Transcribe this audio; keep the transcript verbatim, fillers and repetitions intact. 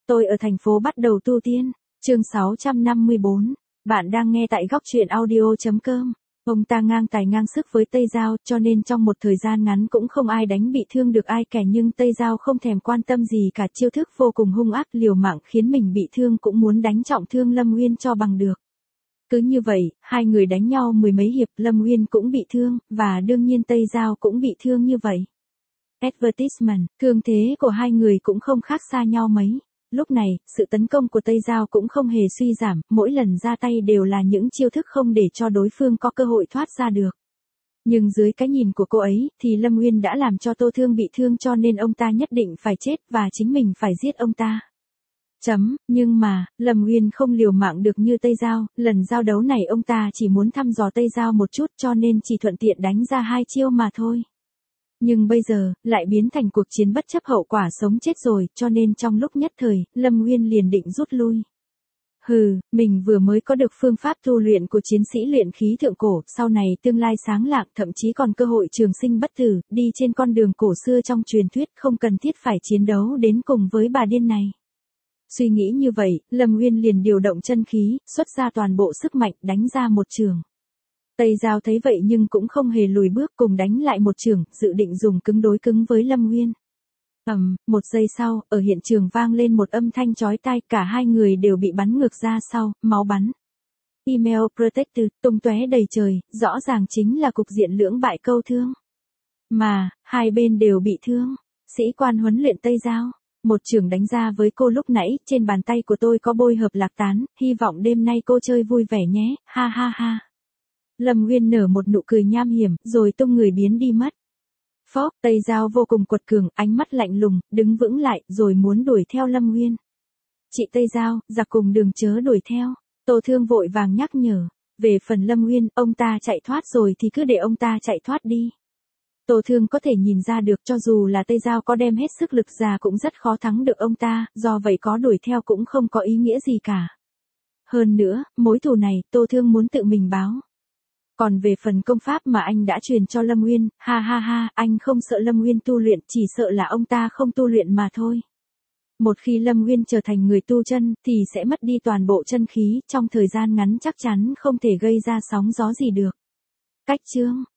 Tôi ở thành phố bắt đầu tu tiên. Chương sáu trăm năm mươi bốn. Bạn đang nghe tại góc truyện audio chấm com. Ông ta ngang tài ngang sức với Tây Giao, cho nên trong một thời gian ngắn cũng không ai đánh bị thương được ai cả, nhưng Tây Giao không thèm quan tâm gì cả, chiêu thức vô cùng hung ác liều mạng khiến mình bị thương cũng muốn đánh trọng thương Lâm Uyên cho bằng được. Cứ như vậy, hai người đánh nhau mười mấy hiệp, Lâm Uyên cũng bị thương, và đương nhiên Tây Giao cũng bị thương như vậy. Advertisement, thương thế của hai người cũng không khác xa nhau mấy. Lúc này, sự tấn công của Tây Giao cũng không hề suy giảm, mỗi lần ra tay đều là những chiêu thức không để cho đối phương có cơ hội thoát ra được. Nhưng dưới cái nhìn của cô ấy, thì Lâm Uyên đã làm cho Tô Thương bị thương, cho nên ông ta nhất định phải chết và chính mình phải giết ông ta. Chấm, nhưng mà, Lâm Uyên không liều mạng được như Tây Giao, lần giao đấu này ông ta chỉ muốn thăm dò Tây Giao một chút cho nên chỉ thuận tiện đánh ra hai chiêu mà thôi. Nhưng bây giờ, lại biến thành cuộc chiến bất chấp hậu quả sống chết rồi, cho nên trong lúc nhất thời, Lâm Uyên liền định rút lui. Hừ, mình vừa mới có được phương pháp tu luyện của chiến sĩ luyện khí thượng cổ, sau này tương lai sáng lạng, thậm chí còn cơ hội trường sinh bất tử, đi trên con đường cổ xưa trong truyền thuyết, không cần thiết phải chiến đấu đến cùng với bà điên này. Suy nghĩ như vậy, Lâm Uyên liền điều động chân khí, xuất ra toàn bộ sức mạnh, đánh ra một trường. Tây Giao thấy vậy nhưng cũng không hề lùi bước, cùng đánh lại một trường, dự định dùng cứng đối cứng với Lâm Uyên. Ầm, um, một giây sau, ở hiện trường vang lên một âm thanh chói tai, cả hai người đều bị bắn ngược ra sau, máu bắn. Email Protector, tung tóe đầy trời, rõ ràng chính là cục diện lưỡng bại câu thương. Mà, hai bên đều bị thương. Sĩ quan huấn luyện Tây Giao. Một trường đánh ra với cô lúc nãy, trên bàn tay của tôi có bôi hợp lạc tán, hy vọng đêm nay cô chơi vui vẻ nhé, ha ha ha. Lâm Uyên nở một nụ cười nham hiểm, rồi tung người biến đi mất. Phốc, Tây Giao vô cùng quật cường, ánh mắt lạnh lùng, đứng vững lại, rồi muốn đuổi theo Lâm Uyên. Chị Tây Giao, giặc cùng đường chớ đuổi theo. Tô Thương vội vàng nhắc nhở. Về phần Lâm Uyên, ông ta chạy thoát rồi thì cứ để ông ta chạy thoát đi. Tô Thương có thể nhìn ra được, cho dù là Tây Giao có đem hết sức lực ra cũng rất khó thắng được ông ta, do vậy có đuổi theo cũng không có ý nghĩa gì cả. Hơn nữa, mối thù này, Tô Thương muốn tự mình báo. Còn về phần công pháp mà anh đã truyền cho Lâm Uyên, ha ha ha, anh không sợ Lâm Uyên tu luyện, chỉ sợ là ông ta không tu luyện mà thôi. Một khi Lâm Uyên trở thành người tu chân, thì sẽ mất đi toàn bộ chân khí, trong thời gian ngắn chắc chắn không thể gây ra sóng gió gì được. Cách chương